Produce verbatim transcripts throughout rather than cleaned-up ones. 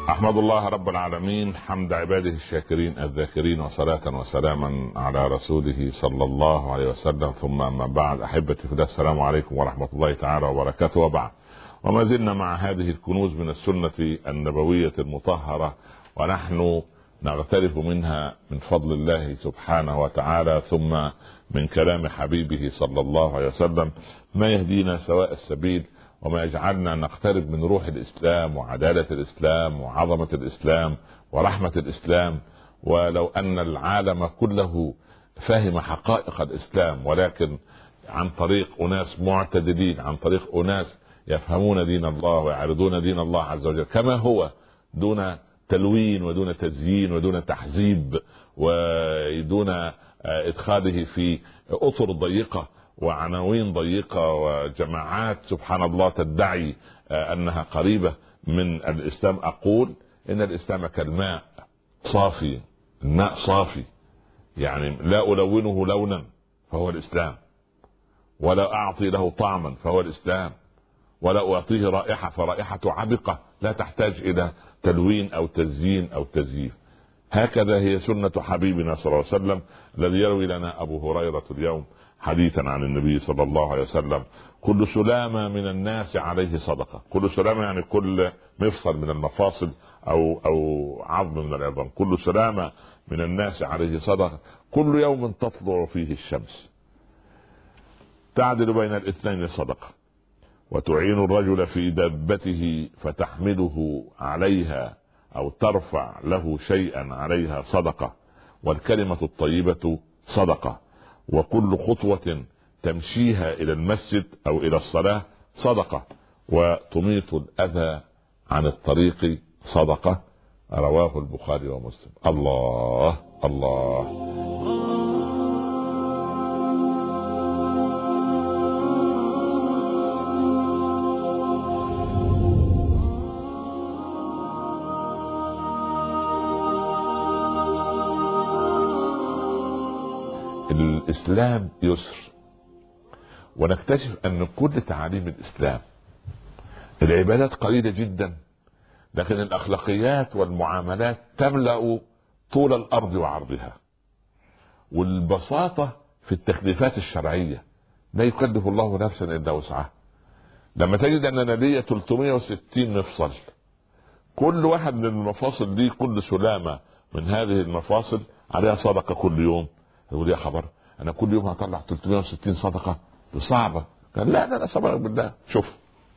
أحمد الله رب العالمين حمد عباده الشاكرين الذاكرين، وصلاة وسلاما على رسوله صلى الله عليه وسلم. ثم أما بعد، أحبتي في الله، السلام عليكم ورحمة الله تعالى وبركاته. وبعد، وما زلنا مع هذه الكنوز من السنة النبوية المطهرة، ونحن نغترف منها من فضل الله سبحانه وتعالى، ثم من كلام حبيبه صلى الله عليه وسلم، ما يهدينا سواء السبيل، وما يجعلنا نقترب من روح الإسلام وعدالة الإسلام وعظمة الإسلام ورحمة الإسلام. ولو أن العالم كله فهم حقائق الإسلام، ولكن عن طريق أناس معتدلين، عن طريق أناس يفهمون دين الله ويعرضون دين الله عز وجل كما هو، دون تلوين ودون تزيين ودون تحزيب ودون إدخاله في أطر ضيقة وعناوين ضيقة وجماعات سبحان الله تدعي أنها قريبة من الإسلام. أقول إن الإسلام كالماء صافي، الماء صافي، يعني لا ألونه لونا فهو الإسلام، ولا أعطي له طعما فهو الإسلام، ولا أعطيه رائحة فرائحته عبقة لا تحتاج إلى تلوين أو تزيين أو تزييف. هكذا هي سنة حبيبنا صلى الله عليه وسلم، الذي يروي لنا أبو هريرة اليوم حديثا عن النبي صلى الله عليه وسلم: كل سلامة من الناس عليه صدقة. كل سلامة يعني كل مفصل من المفاصل أو أو عظم من العظام، كل سلامة من الناس عليه صدقة، كل يوم تطلع فيه الشمس تعدل بين الاثنين صدقة، وتعين الرجل في دابته فتحمله عليها أو ترفع له شيئا عليها صدقة، والكلمة الطيبة صدقة، وكل خطوة تمشيها إلى المسجد أو إلى الصلاة صدقة، وتميط الأذى عن الطريق صدقة. رواه البخاري ومسلم. الله الله. الإسلام يسر، ونكتشف أن كل تعاليم الإسلام، العبادات قليلة جدا، لكن الأخلاقيات والمعاملات تملأ طول الأرض وعرضها. والبساطة في التكليفات الشرعية، لا يكلف الله نفسا إلا وسعها. لما تجد أننا ليا ثلاثمائة وستين مفصل، كل واحد من المفاصل دي، كل سلامة من هذه المفاصل عليها صدقة كل يوم، يقول يا خبر انا كل يوم هطلع ثلاثمائة وستين صدقة؟ دي صعبة. قال لا لا لا، صبرك بالله. شوف،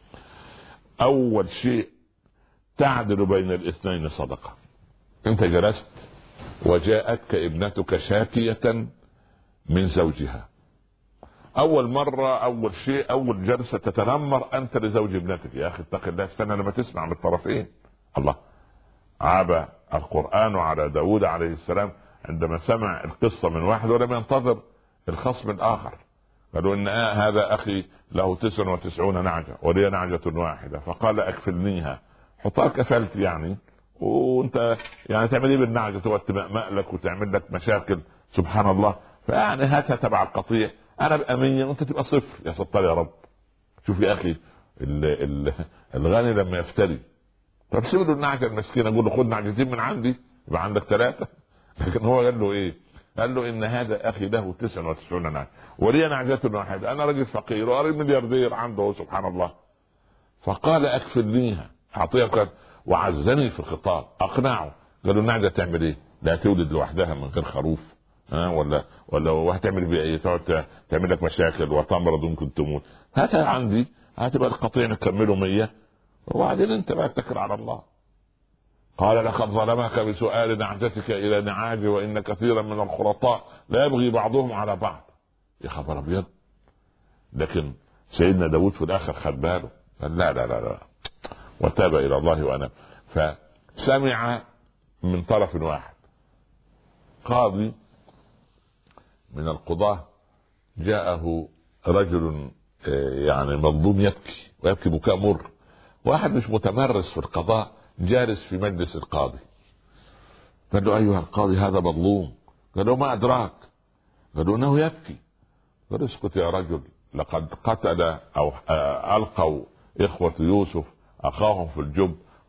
اول شيء تعدل بين الاثنين صدقة. انت جلست وجاءتك ابنتك شاكية من زوجها، اول مرة، اول شيء، اول جلسة تتنمر انت لزوج ابنتك. يا اخي اتق الله، استنى لما تسمع من الطرفين. الله، عاب القرآن على داود عليه السلام عندما سمع القصة من واحد ولم ينتظر الخصم الآخر. قالوا إن آه هذا أخي له تسع وتسعون نعجة ولي نعجة واحدة، فقال أكفلنيها. حطها كفلت يعني، وانت يعني تعمل ايه بالنعجة؟ تقعد تمأمأ لك وتعمل لك مشاكل سبحان الله. فيعني هاتها تبع القطيع، أنا بقى مية وانت تبقى صفر. يا ستار يا رب. شوف يا أخي، ال ال الغني لما يفتري، طب سيب له النعجة المسكينة، أقول له خد نعجتين من عندي يبقى عندك ثلاثة. لكن هو قال له ايه؟ قال له ان هذا اخي له تسع وتسعون نعجة ولي نعجة واحدة، انا راجل فقير وقريب ملياردير عنده سبحان الله. فقال اكفلنيها، اعطيها، وعزني في الخطاب، اقنعه. قال له النعجة تعمل ايه؟ لا تولد لوحدها من غير خروف، ها ولا ولا وهتعمل بيه ايه؟ تقعد تعمل لك مشاكل وتمرض وممكن تموت. هاتها عندي، هتبقى القطيع نكمله مية، وبعدين انت بقى اتكل على الله. قال لقد ظلمك بسؤال نعجتك الى نعاج، وان كثيرا من الخلطاء لا يبغي بعضهم على بعض. يا خبر ابيض. لكن سيدنا داود في الاخر خد باله، قال لا لا لا لا، وتاب الى الله واناب. فسمع من طرف واحد، قاضي من القضاة جاءه رجل يعني مظلوم يبكي، ويبكي بكاء مر. واحد مش متمرس في القضاء جالس في مجلس القاضي، قال له ايها القاضي هذا مظلوم. قال له ما ادراك؟ قال له انه يبكي. قال اسكت يا رجل، لقد قتل او القوا اخوة يوسف اخاهم في الجب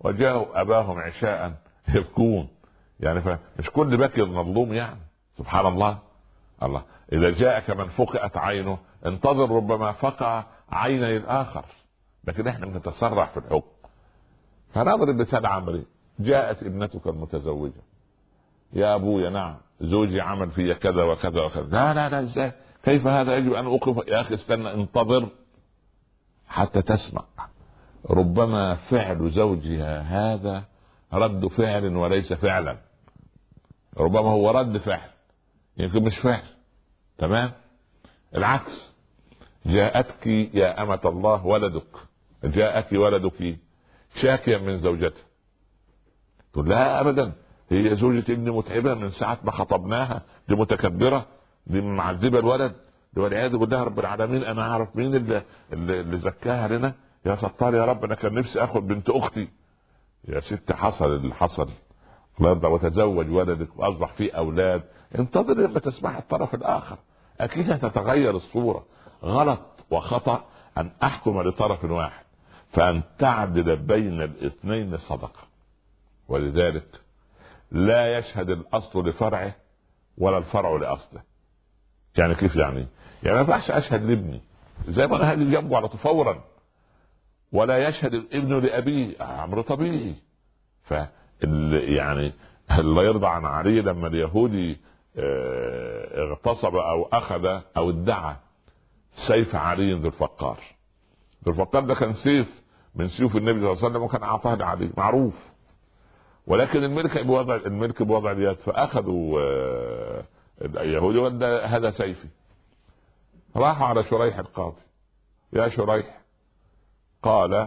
وجاءوا اباهم عشاء يبكون. يعني فمش كل بكي مظلوم يعني، سبحان الله. الله اذا جاءك من فقئت عينه انتظر ربما فقع عيني الاخر، لكن احنا بنتسرع في الحكم. فنضرب مثال عمري، جاءت ابنتك المتزوجه، يا ابويا نعم زوجي عمل في كذا وكذا وكذا، لا لا لا ازاي، كيف هذا، يجب ان اوقف. يا اخي استنى، انتظر حتى تسمع. ربما فعل زوجها هذا رد فعل وليس فعلا، ربما هو رد فعل يمكن مش فعل. تمام. العكس، جاءتك يا أمة الله ولدك، جاءك ولدك شاكيا من زوجته، تقول لا ابدا، هي زوجة ابني متعبة من ساعة ما خطبناها، دي متكبرة، دي معذبة الولد، دي والعياذ بالله رب العالمين. انا اعرف مين اللي, اللي, اللي زكاها لنا، يا ستار يا رب، انا كان نفسي اخد بنت اختي. يا ست حصل اللي حصل، وتزوج ولدك واصبح فيه اولاد، انتظر لما تسمع الطرف الاخر، اكيد هتتغير الصورة. غلط وخطأ ان احكم لطرف واحد، فان تعدل بين الاثنين صدقة. ولذلك لا يشهد الاصل لفرعه ولا الفرع لاصله. يعني كيف يعني؟ يعني ما ينفعش اشهد لابني زي ما انا هاجي جنبه على فورا، ولا يشهد الابن لابيه، امر طبيعي. ف يعني الله يرضى عن علي لما اليهودي اغتصب او اخذ او ادعى سيف علي ذو الفقار. ذو الفقار ده كان سيف من سيوف النبي صلى الله عليه وسلم، وكان اعطاه لعلي معروف، ولكن الملك بوضع الملك بوضع اليد. فاخذوا اليهودي وقال هذا سيفي. راحوا على شريح القاضي، يا شريح، قال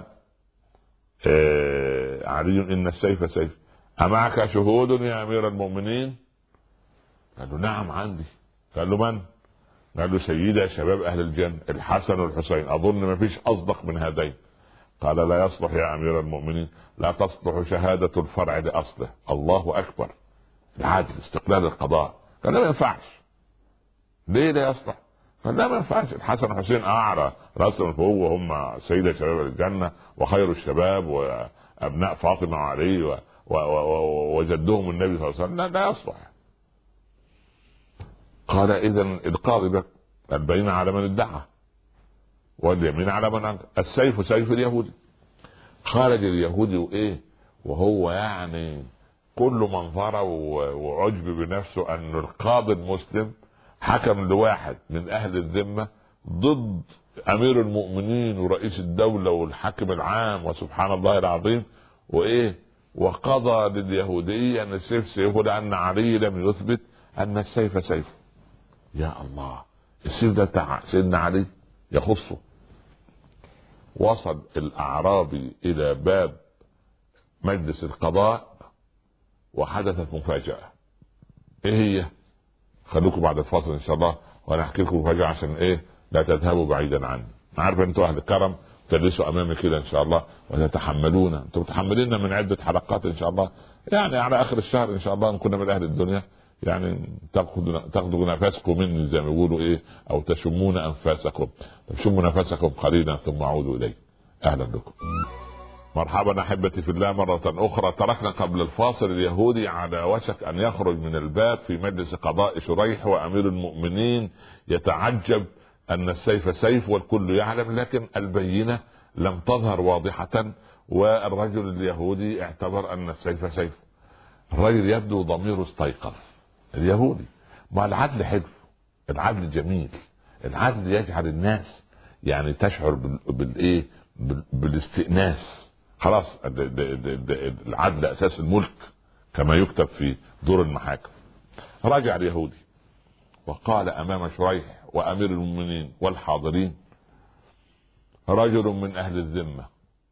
آه علي ان السيف سيف، امعك شهود يا امير المؤمنين؟ قال له نعم عندي. قال له من؟ قال له سيدة شباب اهل الجنة الحسن والحسين، اظن ما فيش اصدق من هذين. قال لا يصلح يا امير المؤمنين، لا تصلح شهادة الفرع لاصله. الله اكبر، العدل، استقلال القضاء. قال لا ما ينفعش. ليه لا يصلح؟ قال لا ما ينفعش، الحسن والحسين اعرى راسا فوق، هم سيدة شباب الجنة وخير الشباب وابناء فاطمة وعلي و... و... و... وجدهم النبي صلى الله عليه وسلم، لا, لا يصلح. قال اذا القاضي بك، البينة على من ادعى واليمين على من أنكر، السيف سيف اليهودي. خرج اليهودي وايه وهو يعني كل منظره وعجب بنفسه ان القاضي المسلم حكم لواحد من اهل الذمة ضد امير المؤمنين ورئيس الدولة والحاكم العام، وسبحان الله العظيم، وايه وقضى لليهودي ان السيف سيفه لان علي لم يثبت ان السيف سيفه. يا الله، السيف ده بتاع سيدنا علي يخصه. وصل الاعرابي الى باب مجلس القضاء وحدثت مفاجأة. ايه هي؟ خلوكم بعد الفاصل ان شاء الله وانا احكي لكم مفاجأة عشان ايه لا تذهبوا بعيدا عني. عارف انتوا اهل الكرم تجلسوا امامي كده ان شاء الله وتتحملون، انتم متحملين من عدة حلقات ان شاء الله، يعني على اخر الشهر ان شاء الله ان كنا من اهل الدنيا يعني تاخذوا تاخذوا نفسكم مني زي ما بيقولوا ايه، او تشمون انفاسكم، تشموا نفسكم قليلا ثم عودوا الي. اهلا بكم، مرحبا احبتي في الله مرة اخرى. تركنا قبل الفاصل اليهودي على وشك ان يخرج من الباب في مجلس قضاء شريح، وامير المؤمنين يتعجب ان السيف سيف والكل يعلم، لكن البينة لم تظهر واضحة، والرجل اليهودي اعتبر ان السيف سيف. الرجل يبدو ضميره استيقظ، اليهودي. ما العدل حلو، العدل جميل، العدل يجعل الناس يعني تشعر بالايه بالاستئناس. خلاص العدل اساس الملك كما يكتب في دور المحاكم. رجع اليهودي وقال امام شريح وامير المؤمنين والحاضرين: رجل من اهل الذمة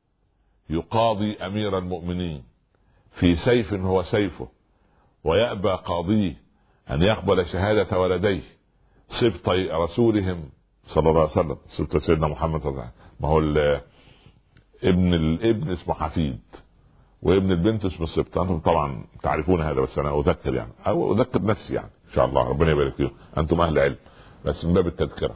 يقاضي امير المؤمنين في سيف هو سيفه، ويأبى قاضيه ان يقبل شهادة ولديه سبطي رسولهم صلى الله عليه وسلم، سبط سيدنا محمد صلى الله عليه وسلم. ما هو ابن الابن اسمه حفيد وابن البنت اسمه السبط، انتم طبعا تعرفون هذا، بس انا اذكر يعني او اذكر نفسي يعني ان شاء الله، ربنا يبارك فيكم، انتم اهل علم، بس من باب التذكرة.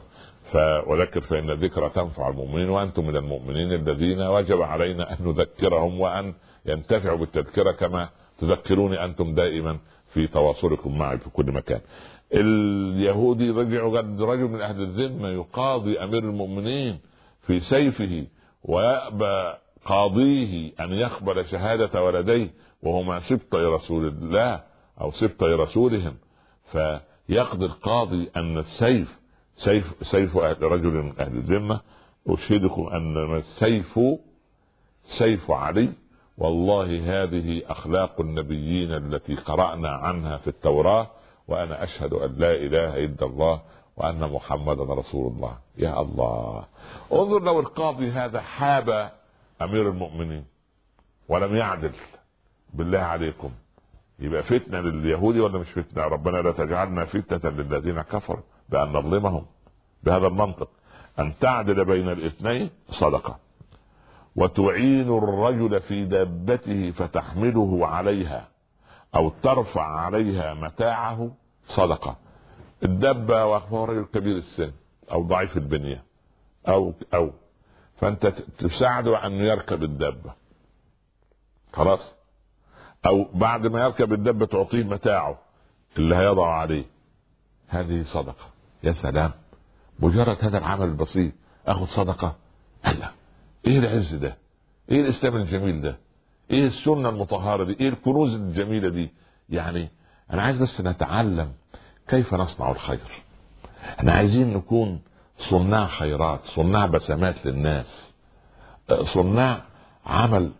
وذكر فإن الذكرى تنفع المؤمنين وأنتم من المؤمنين الذين وجب علينا أن نذكرهم وأن ينتفعوا بالتذكرة كما تذكروني أنتم دائما في تواصلكم معي في كل مكان. اليهودي رجعوا قد رجل من أهل الذمة يقاضي أمير المؤمنين في سيفه ويأبى قاضيه أن يقبل شهادة ولديه وهما سبطي رسول الله أو سبطي رسولهم، فيقضي القاضي أن السيف سيف سيف رجل من أهل الذمة. أشهدكم أن السيف سيف علي، والله هذه أخلاق النبيين التي قرأنا عنها في التوراة، وأنا أشهد أن لا إله إلا الله وأن محمدا رسول الله. يا الله، انظر لو القاضي هذا حاب أمير المؤمنين ولم يعدل، بالله عليكم يبقى فتنة لليهودي ولا مش فتنة؟ ربنا لا تجعلنا فتنة للذين كفروا بأن نظلمهم. بهذا المنطق أن تعدل بين الاثنين صدقة، وتعين الرجل في دابته فتحمله عليها أو ترفع عليها متاعه صدقة. الدابة وهو رجل كبير السن أو ضعيف البنية أو أو فأنت تساعده أن يركب الدابة خلاص، أو بعد ما يركب الدابة تعطيه متاعه اللي هيضع عليه، هذه صدقة. يا سلام، مجرد هذا العمل البسيط أخذ صدقة. ألا إيه العز ده؟ إيه الإسلام الجميل ده؟ إيه السنة المطهرة دي؟ إيه الكنوز الجميلة دي؟ يعني أنا عايز بس نتعلم كيف نصنع الخير. احنا عايزين نكون صناع خيرات، صناع بسمات للناس، صناع عمل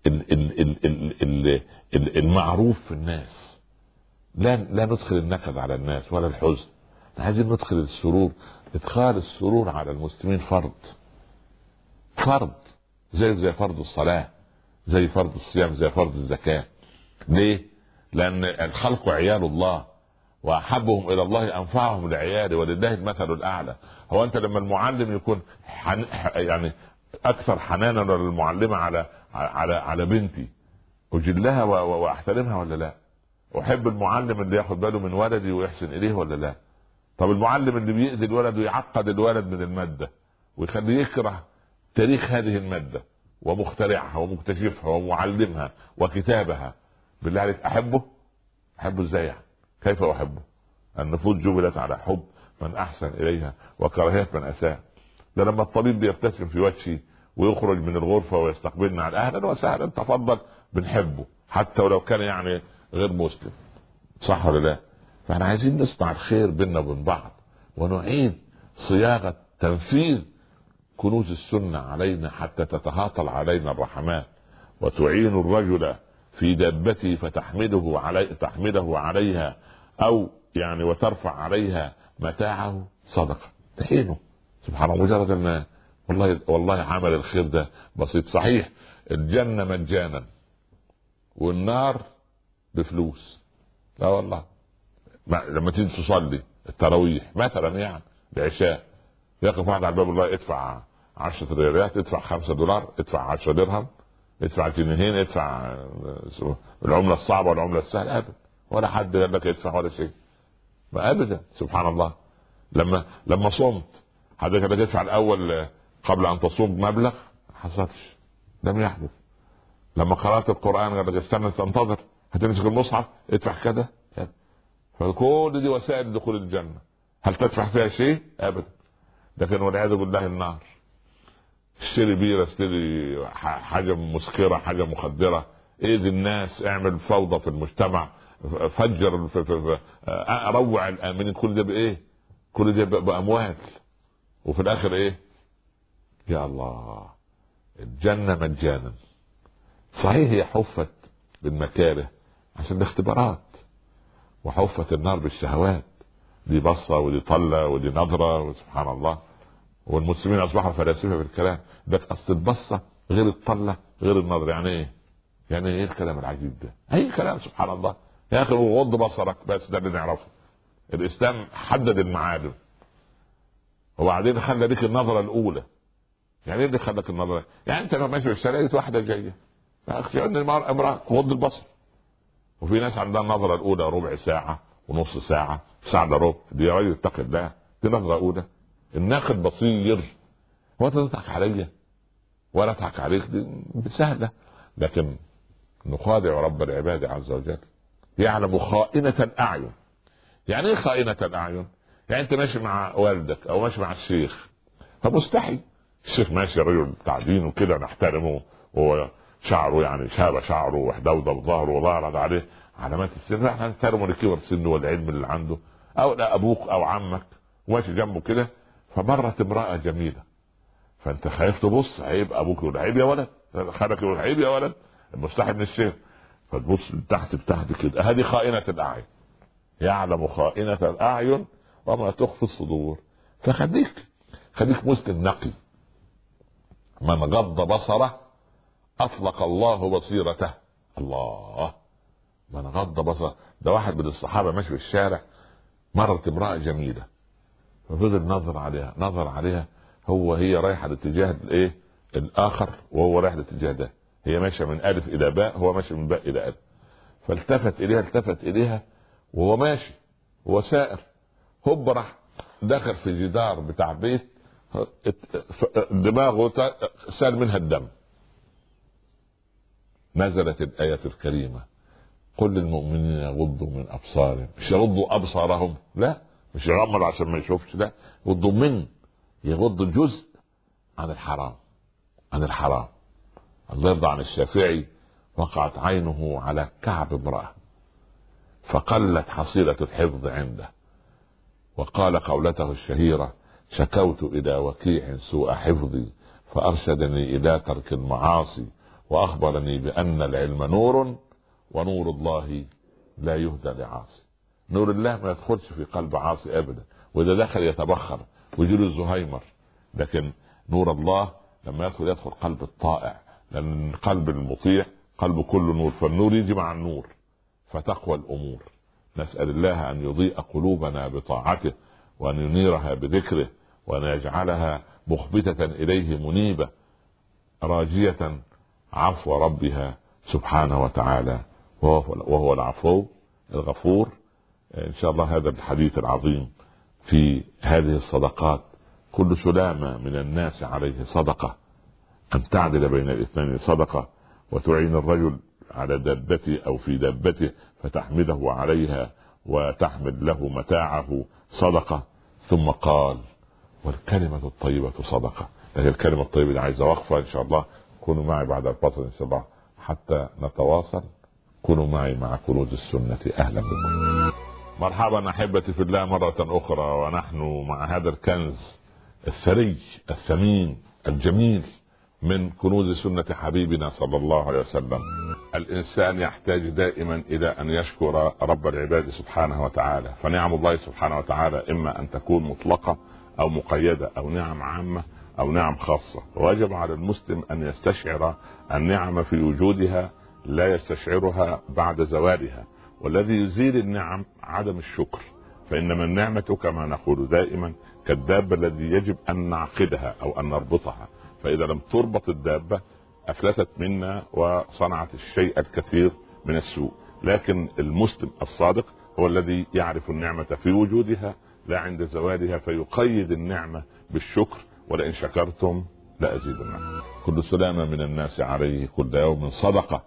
المعروف في الناس. لا لا ندخل النكد على الناس ولا الحزن، عايزين ندخل السرور. ادخال السرور على المسلمين فرض فرض زي زي فرض الصلاة، زي فرض الصيام، زي فرض الزكاة. ليه؟ لأن الخلق عيال الله، وأحبهم إلى الله أنفعهم لعياله، ولله المثل الأعلى. هو أنت لما المعلم يكون حن... يعني أكثر حنانا للمعلمة على على على بنتي، أجلها و... وأحترمها ولا لا؟ أحب المعلم اللي ياخد باله من ولدي ويحسن إليه ولا لا؟ طب المعلم اللي بيأذي الولد ويعقد الولد من المادة ويخليه يكره تاريخ هذه المادة ومخترعها ومكتشفها ومعلمها وكتابها، بالله عليك أحبه؟ أحبه إزاي يعني؟ كيف أحبه؟ النفوس جبلت على حب من أحسن إليها وكراهية من أساء. ده لما الطبيب بيبتسم في وجهي ويخرج من الغرفة ويستقبلنا على أهلا وسهلا تفضل، بنحبه حتى ولو كان يعني غير مسلم، صح ولا لا؟ فاحنا عايزين نصنع الخير بيننا وبين بعض، ونعيد صياغة تنفيذ كنوز السنة علينا حتى تتهاطل علينا الرحمات. وتعين الرجل في دابته فتحمله علي تحمله عليها أو يعني وترفع عليها متاعه صدقة، تعينه. سبحان الله، مجرد ان والله والله عمل الخير ده بسيط. صحيح الجنة مجانا والنار بفلوس، لا والله. لما تيجي تصلي التراويح مثلا يعني العشاء، يقف واحد على باب الله ادفع عشرة ريالات، ادفع خمسة دولار، ادفع عشرة درهم، ادفع جنيهين، ادفع العملة الصعبة والعملة السهلة، ابدا ولا حد قال لك ادفع ولا شيء، ما ابدا. سبحان الله. لما لما صمت حد قال لك ادفع الاول قبل ان تصوم مبلغ، حصلش، لم يحدث. لما قرأت القرآن قال لك استنى تنتظر هتمسك المصحف ادفع كذا. فكل دي وسائل دخول الجنة، هل تدفع فيها شيء؟ ابدا. لكن والعياذ بالله النار، اشتري بيرة، اشتري حاجة مسكرة، حاجة مخدرة، ايذي الناس، اعمل فوضى في المجتمع، فجر في في في اروع الامنين، كل ده بايه؟ كل ده باموال، وفي الاخر ايه؟ يا الله، الجنة مجانا. صحيح هي حفت بالمكاره عشان الاختبارات، وحفت النار بالشهوات، دي بصة ودي طلة ودي نظرة، وسبحان الله. والمسلمين اصبحوا فلاسفة في الكلام ده، اصل البصة غير الطلة غير النظرة. يعني ايه؟ يعني ايه الكلام العجيب ده؟ اي كلام، سبحان الله. يا اخي غض بصرك بس، ده اللي نعرفه. الاسلام حدد المعالم وبعدين خلى لك النظرة الاولى. يعني ايه اللي خلك النظرة؟ يعني انت لو ماشي في الشارع لقيت واحدة جاية، ان المرأة امرأة غض البصر. وفي ناس عندها النظرة الاولى ربع ساعة ونص ساعة، ساعة الا ربع، دي راجل اتقي الله، دي نظرة اولى. الناقد بصير. هو انت تضحك عليا ولا اضحك عليك؟ دي سهله. لكن نخادع رب العباد عز وجل، يعلم خائنة الأعين. يعني ايه خائنة الأعين؟ يعني انت ماشي مع والدك او ماشي مع الشيخ فمستحي، الشيخ ماشي رجل بتاع دين وكده نحترمه، وشعره يعني شاب شعره وحدوده ظهره وظهرت عليه علامات السن، احنا نحترمه لكبر سنه والعلم اللي عنده. او لا ابوك او عمك ماشي جنبه كده فمرت امرأة جميلة، فانت خايف تبص عيب ابوك يقول عيب يا ولد، خالك يقول عيب يا ولد، المستحي من الشيخ، فتبص تحت تحت كده. هذه خائنة الأعين، يعلم خائنة الأعين وما تخفي الصدور. فخليك خليك مسلم نقي. من غض بصره أطلق الله بصيرته. الله، من غض بصره. ده واحد من الصحابة ماشي في الشارع، مرت امرأة جميلة ففضل نظر عليها نظر عليها هو هي رايحة لاتجاه الايه الآخر وهو رايح لاتجاه ده، هي ماشية من ألف إلى باء، هو ماشي من باء إلى ألف. فالتفت إليها التفت إليها وهو ماشي هو سائر، هوب راح دخل في جدار بتاع بيت، دماغه سال منها الدم. نزلت الآية الكريمة قل للمؤمنين يغضوا من أبصارهم، مش يغضوا أبصارهم، لا مش يغمض عشان ما يشوفش، لا يغضوا من يغضوا جزء عن الحرام عن الحرام. الله يرضى عن الشافعي، وقعت عينه على كعب امرأة فقلت حصيلة الحفظ عنده، وقال قولته الشهيرة شكوت إلى وكيع سوء حفظي فأرشدني إلى ترك المعاصي وأخبرني بأن العلم نور ونور الله لا يهدى لعاصي. نور الله ما يدخلش في قلب عاصي أبدا، وإذا دخل يتبخر ويجيله الزهايمر، لكن نور الله لما يدخل يدخل قلب الطائع، لأن قلب المطيع قلب كله نور، فالنور يجي مع النور فتقوى الأمور. نسأل الله أن يضيء قلوبنا بطاعته، وأن ينيرها بذكره، وأن يجعلها مخبتة إليه منيبة راجية عفو ربها سبحانه وتعالى، وهو العفو الغفور. إن شاء الله هذا الحديث العظيم في هذه الصدقات. كل سلامة من الناس عليه صدقة، أن تعدل بين الاثنين صدقة، وتعين الرجل على دابته أو في دابته فتحمله عليها وتحمل له متاعه صدقة. ثم قال والكلمة الطيبة صدقة. لكن الكلمة الطيبة دي عايزة وقفة إن شاء الله، كونوا معي بعد الفصل إن شاء الله حتى نتواصل. كونوا معي مع كنوز السنة. أهلا بكم، مرحبا أحبتي في الله مرة أخرى، ونحن مع هذا الكنز الثري الثمين الجميل من كنوز سنة حبيبنا صلى الله عليه وسلم. الإنسان يحتاج دائما إلى أن يشكر رب العباد سبحانه وتعالى، فنعم الله سبحانه وتعالى إما أن تكون مطلقة أو مقيدة، أو نعم عامة أو نعم خاصة، ويجب على المسلم أن يستشعر النعم في وجودها لا يستشعرها بعد زوالها. والذي يزيل النعم عدم الشكر، فإنما النعمة كما نقول دائما كالدابة الذي يجب أن نعقدها أو أن نربطها، فإذا لم تربط الدابة أفلتت منا وصنعت الشيء الكثير من السوء. لكن المسلم الصادق هو الذي يعرف النعمة في وجودها لا عند زوالها، فيقيد النعمة بالشكر، ولئن شكرتم لأزيدنكم. كل سلامة من الناس عليه كل يوم صدقة.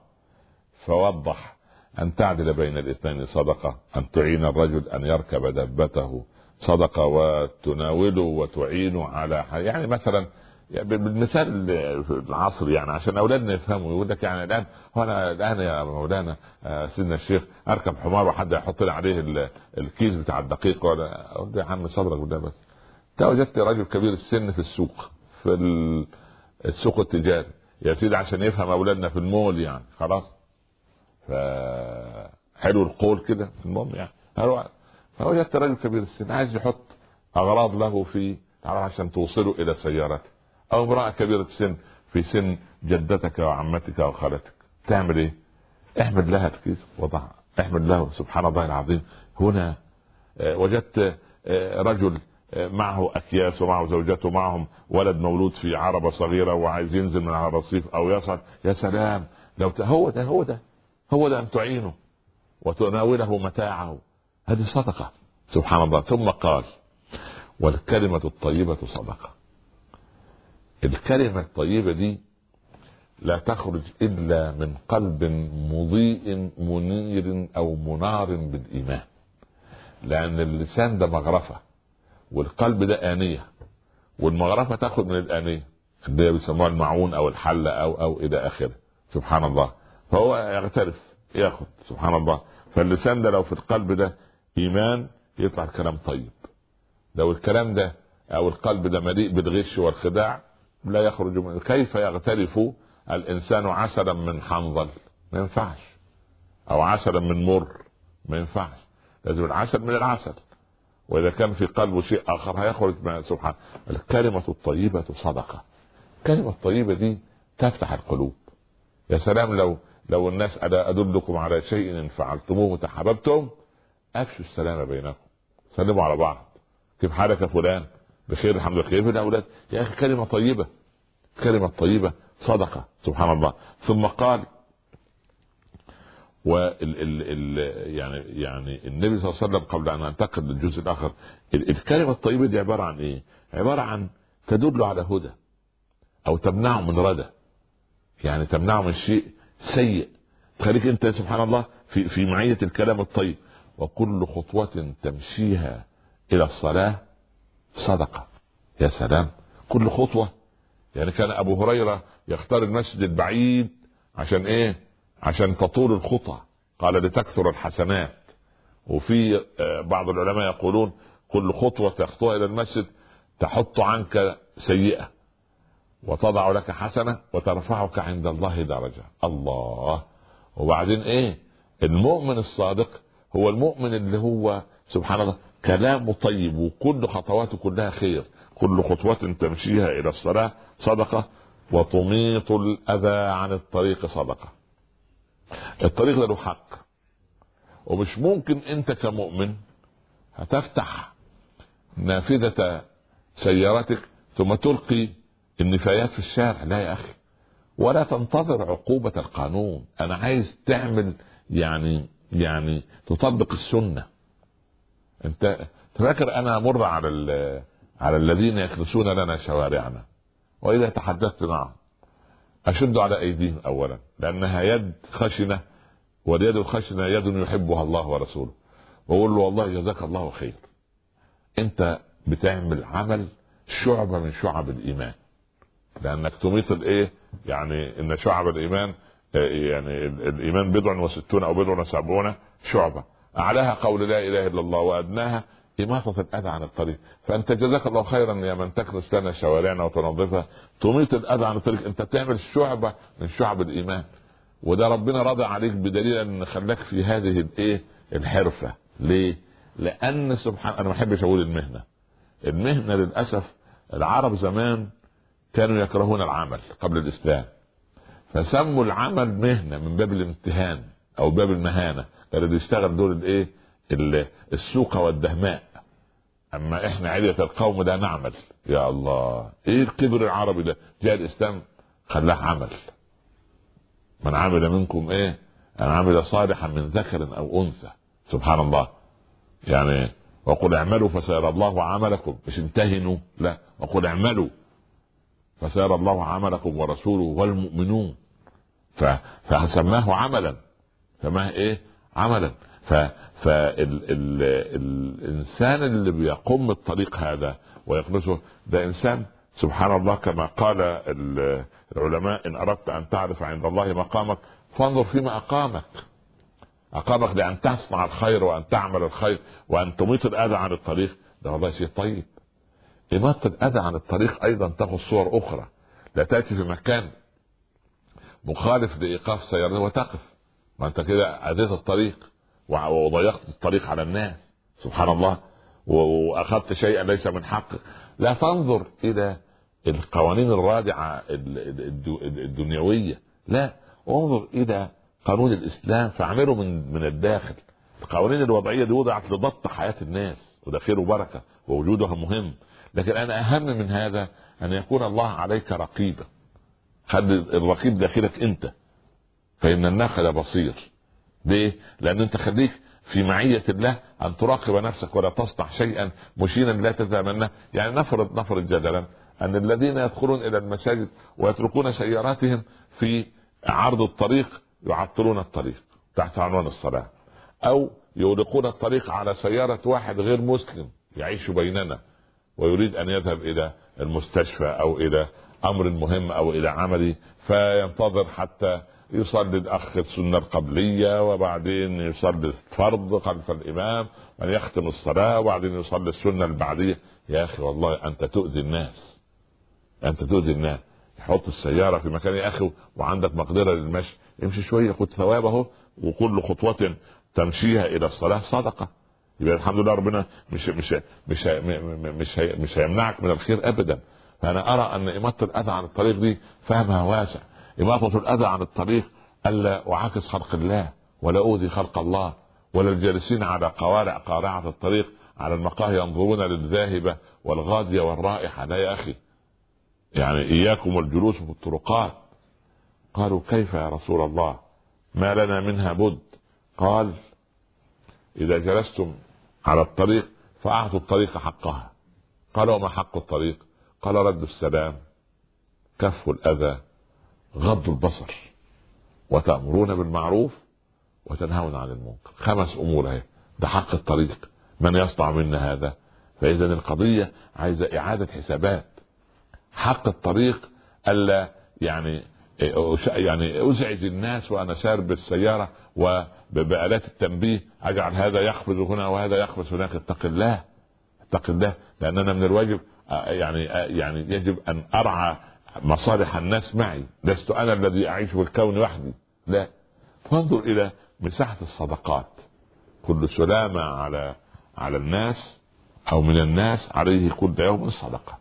فوضح أن تعدل بين الاثنين صدقة، أن تعين الرجل أن يركب دابته صدقة، وتناوله وتعينه على يعني مثلا يعني بالمثال في العصر، يعني عشان أولادنا يفهموا، يقول لك يعني الآن هنا الآن يا مولانا سيدنا الشيخ أركب حمار وحد يحط لي عليه الكيس بتاع الدقيق، ولا أقول له يا عم صبرك بالله بس. وجدت رجل كبير السن في السوق في السوق التجاري يا سيدي عشان يفهم أولادنا في المول، يعني خلاص فحلو القول كده في المهم يعني. فوجدت رجل كبير السن عايز يحط أغراض له في عشان توصله إلى سيارته، أو امرأة كبيرة السن في سن جدتك وعمتك وخالتك، تعمل إيه؟ احمد لها الكيس وضعها، احمد له سبحان الله العظيم. هنا وجدت رجل معه أكياس ومعه زوجته معهم ولد مولود في عربة صغيرة وعايز ينزل من على الرصيف أو يصعد، يا سلام لو هو ده هو ده هو ده أن تعينه وتناوله متاعه، هذه صدقة سبحان الله. ثم قال والكلمة الطيبة صدقة. الكلمة الطيبة دي لا تخرج إلا من قلب مضيء منير أو منار بالإيمان، لأن اللسان ده مغرفة والقلب ده آنية، والمغرفة تاخد من الآنية اللي بيسموها المعون أو الحلة أو أو إلى آخره. سبحان الله. فهو يغترف ياخد سبحان الله. فاللسان ده لو في القلب ده إيمان يطلع الكلام طيب، لو الكلام ده أو القلب ده مليء بالغش والخداع لا يخرج منه. كيف يغترف الإنسان عسلا من حنظل؟ ما ينفعش. أو عسلا من مر؟ ما ينفعش. لازم العسل من العسل، وإذا كان في قلبه شيء آخر هيخرج من. سبحان. الكلمة الطيبة صدقة. الكلمة الطيبة دي تفتح القلوب. يا سلام لو لو الناس ألا أدلكم على شيء إن فعلتموه تحاببتم أفشوا السلام بينكم. سلموا على بعض. كيف حالك يا فلان؟ بخير الحمد لله. كيف الأولاد؟ يا أخي كلمة طيبة. كلمة طيبة صدقة. سبحان الله. ثم قال وال ال ال يعني يعني النبي صلى الله عليه وسلم قبل أن ننتقل للجزء الآخر، الكلمة الطيبة دي عبارة عن إيه؟ عبارة عن تدل على هدى أو تمنعه من ردى، يعني تمنعه من شيء سيء، تخليك أنت سبحان الله في في معية الكلام الطيب. وكل خطوة تمشيها إلى الصلاة صدقة. يا سلام. كل خطوة. يعني كان أبو هريرة يختار المسجد البعيد عشان إيه؟ عشان تطول الخطى، قال لتكثر الحسنات. وفي بعض العلماء يقولون كل خطوة تخطوها إلى المسجد تحط عنك سيئة وتضع لك حسنة وترفعك عند الله درجة. الله. وبعدين إيه؟ المؤمن الصادق هو المؤمن اللي هو سبحان الله كلامه طيب وكل خطواته كلها خير. كل خطوة تمشيها إلى الصلاة صدقة، وتميط الأذى عن الطريق صدقة. الطريق ده له حق، ومش ممكن أنت كمؤمن هتفتح نافذة سيارتك ثم تلقي النفايات في الشارع. لا يا أخي. ولا تنتظر عقوبة القانون. أنا عايز تعمل يعني يعني تطبق السنة. أنت فاكر أنا أمر على على الذين يكنسون لنا شوارعنا، وإذا تحدثت معهم أشد على أيديهم أولا، لأنها يد خشنة، واليد الخشنة يد يحبها الله ورسوله. وأقول له والله جزاك الله خير، أنت بتعمل عمل شعبة من شعب الإيمان، لأنك تميط الإيه يعني إن شعب الإيمان يعني الإيمان بضع وستون أو بضع وسبعون شعبة، أعلاها قول لا إله إلا الله وأدناها إماطة الأذى عن الطريق. فأنت جزاك الله خيرا يا من تكنس لنا شوارعنا وتنظفها، تميط الأذى عن الطريق. أنت تعمل شعبة من شعب الإيمان، وده ربنا رضى عليك بدليل أن خلاك في هذه الإيه الحرفة. ليه؟ لأن سبحان أنا ما أحبش أقول المهنة. المهنة للأسف العرب زمان كانوا يكرهون العمل قبل الإسلام، فسموا العمل مهنة من باب الامتهان أو باب المهانة. كانوا بيشتغل دول الإيه السوق والدهماء. اما احنا عدة القوم ده نعمل. يا الله ايه الكبر العربي ده؟ جاء الاسلام خلاه عمل. من عمل منكم ايه ان عمل صالحا من ذكر او انثى. سبحان الله. يعني وقل اعملوا فسيرى الله عملكم، مش انتهنوا، لا وقل اعملوا فسيرى الله عملكم ورسوله والمؤمنون. فسماه عملا، فما ايه عملا. ف فالإنسان اللي بيقوم الطريق هذا ويخلصه ده إنسان سبحان الله كما قال العلماء إن أردت أن تعرف عند الله مقامك فانظر فيما أقامك. أقامك لأن تصنع الخير وأن تعمل الخير وأن تميط الأذى عن الطريق. ده والله شيء طيب. إماطة الأذى عن الطريق أيضا تأخذ صور أخرى. لا تأتي في مكان مخالف لإيقاف سيارة وتقف، ما أنت كده أذيت الطريق وضيقت الطريق على الناس. سبحان الله. واخذت شيئا ليس من حقك. لا تنظر الى القوانين الرادعة الدنيوية، لا انظر الى قانون الاسلام فاعمله من من الداخل. القوانين الوضعية دي وضعت لضبط حياة الناس، وده خير وبركة ووجودها مهم، لكن انا اهم من هذا ان يكون الله عليك رقيبا. خلي الرقيب داخلك انت، فان الناقل بصير. ليه؟ لان انت خليك في معية الله أن تراقب نفسك ولا تصنع شيئا مشينا لا تتمناه. يعني نفرض نفرض جدلا أن الذين يدخلون إلى المساجد ويتركون سياراتهم في عرض الطريق يعطلون الطريق تحت عنوان الصلاة، أو يغلقون الطريق على سيارة واحد غير مسلم يعيش بيننا ويريد أن يذهب إلى المستشفى أو إلى أمر مهم أو إلى عمله، فينتظر حتى يصلي الأخ السنة القبلية وبعدين يصلي الفرض خلف الإمام ويختم الصلاة وبعدين يصلي السنة البعدية. يا أخي والله أنت تؤذي الناس، أنت تؤذي الناس. يحط السيارة في مكان يا أخي وعندك مقدرة للمشي، امشي شوية خد ثوابه، وكل خطوة تمشيها إلى الصلاة صدقة. يبقى الحمد لله ربنا مش مش مش مش مش هيمنعك من الخير أبدا. فأنا أرى أن إماطة الأذى عن الطريق دي فهمها واسع. إماطة الأذى عن الطريق ألا أعاكس خلق الله ولا أؤذي خلق الله، ولا الجالسين على قوارع قارعة الطريق على المقاهي ينظرون للذاهبة والغادية والرائحة. لا يا أخي، يعني إياكم والجلوس في الطرقات. قالوا كيف يا رسول الله ما لنا منها بد؟ قال إذا جلستم على الطريق فأعطوا الطريق حقها. قالوا وما حق الطريق؟ قال رد السلام، كف الأذى، غض البصر، وتأمرون بالمعروف وتنهون عن المنكر. خمس أمور اهي، ده حق الطريق. من يصنع منا هذا؟ فإذا القضية عايزة إعادة حسابات. حق الطريق ألا يعني يعني أزعج الناس وأنا سار بالسيارة وبآلات التنبيه أجعل هذا يخبز هنا وهذا يخبز هناك. اتق الله، اتق الله، لأننا من الواجب يعني يعني يجب أن أرعى مصالح الناس معي، لست أنا الذي أعيش في الكون وحدي، لا. فانظر إلى مساحة الصدقات. كل سلامة على على الناس أو من الناس عليه كل يوم صدقة.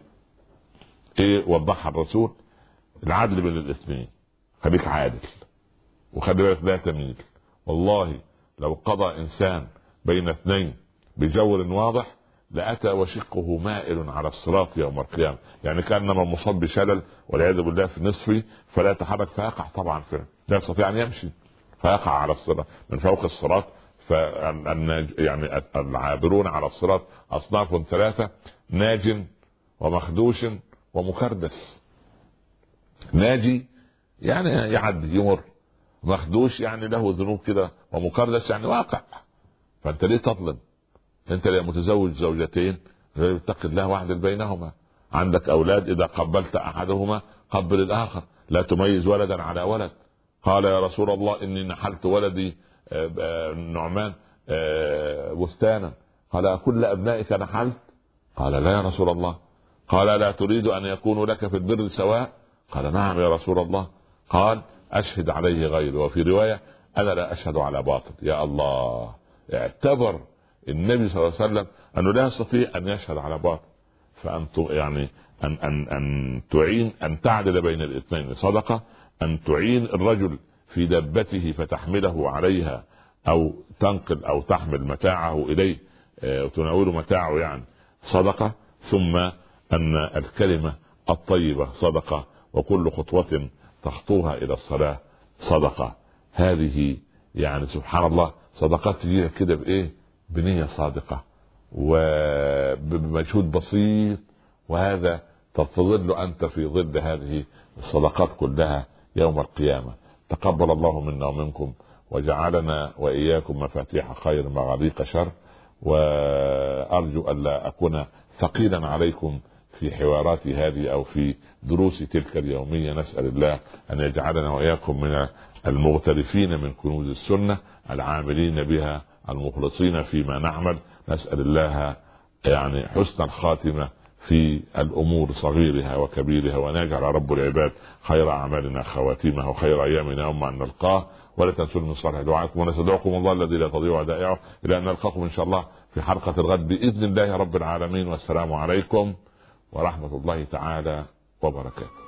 إيه وضحها الرسول؟ العدل بين الاثنين، خليك عادل وخلي بالك لا تميل. والله لو قضى إنسان بين اثنين بجور واضح لأتى وشقه مائل على الصراط يوم القيامة. يعني كأنما مصاب بشلل والعياذ بالله في نصفه فلا يتحرك فيقع طبعا فيه، لا يستطيع أن يمشي فيقع على الصراط من فوق الصراط. فأن يعني العابرون على الصراط أصناف ثلاثة: ناج ومخدوش ومكردس. ناجي يعني يعدي يمر، مخدوش يعني له ذنوب كده، ومكردس يعني واقع. فأنت ليه تظلم؟ انت ليه متزوج زوجتين؟ اتق الله واعدل بينهما. عندك اولاد، اذا قبلت احدهما قبل الاخر، لا تميز ولدا على ولد. قال يا رسول الله اني نحلت ولدي النعمان بستانا. قال كل ابنائك نحلت؟ قال لا يا رسول الله. قال لا تريد ان يكونوا لك في البر سواء؟ قال نعم يا رسول الله. قال اشهد عليه غيري، وفي رواية انا لا اشهد على باطل. يا الله، اعتبر النبي صلى الله عليه وسلم انه لا يستطيع ان يشهد على باطل. فان يعني ان ان ان تعين ان تعدل بين الاثنين صدقه. ان تعين الرجل في دابته فتحمله عليها او تنقل او تحمل متاعه اليه وتناوله متاعه يعني صدقه. ثم ان الكلمه الطيبه صدقه، وكل خطوه تخطوها الى الصلاه صدقه. هذه يعني سبحان الله صدقات تجيك كده بايه؟ بنية صادقة وبمجهود بسيط، وهذا تظل أنت في ظل هذه الصدقات كلها يوم القيامة. تقبل الله منا ومنكم، وجعلنا وإياكم مفاتيح خير مغاليق شر. وأرجو أن لا أكون ثقيلا عليكم في حواراتي هذه أو في دروسي تلك اليومية. نسأل الله أن يجعلنا وإياكم من المغترفين من كنوز السنة، العاملين بها، المخلصين فيما نعمل. نسأل الله يعني حسن الخاتمة في الأمور صغيرها وكبيرها، وأن يجعل رب العباد خير أعمالنا خواتيمها وخير أيامنا يوم أن نلقاه. ولا تنسوا من صالح دعائكم، ونستدعوكم الله الذي لا تضيع ودائعه إلى أن نلقاكم إن شاء الله في حلقة الغد بإذن الله رب العالمين. والسلام عليكم ورحمة الله تعالى وبركاته.